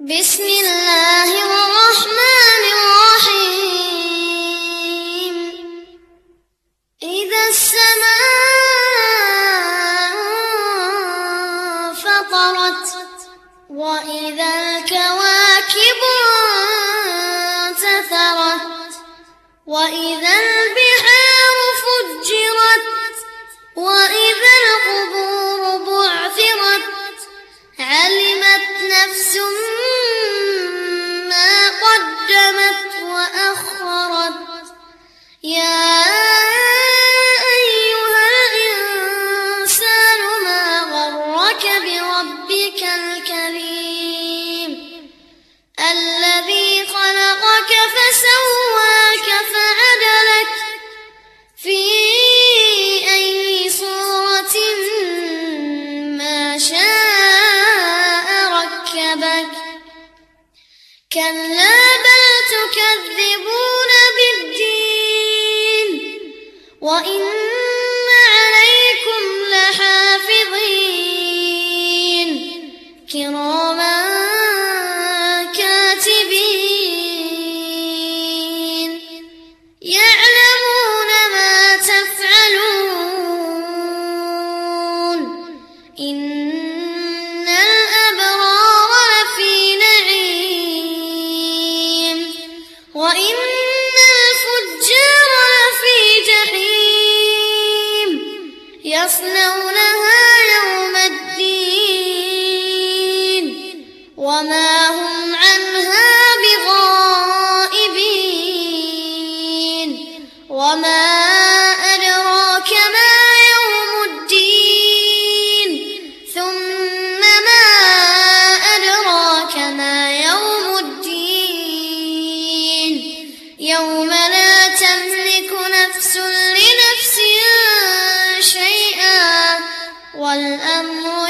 بسم الله الرحمن الرحيم. إذا السماء انفطرت وإذا الكواكب انتثرت وإذا البحار فجرت وإذا القبور بعثرت علمت نفس ما قدمت وأخرت. يا أيها الإنسان ما غرك بربك الكريم الذي خلقك فسواك فعدلك في أي صورة ما شاء ركبك. كلا بل تكذبون بالدين وإن عليكم لحافظين كراما كاتبين يعلمون ما تفعلون. إن الأبرار لفي نعيم وإن الفجار لفي جحيم يصلونها يوم الدين وما هم عنها بغائبين. وما أدراك ما يوم الدين ثم ما أدراك ما يوم الدين يوم لا تملك نفس لنفس شيئا والأمر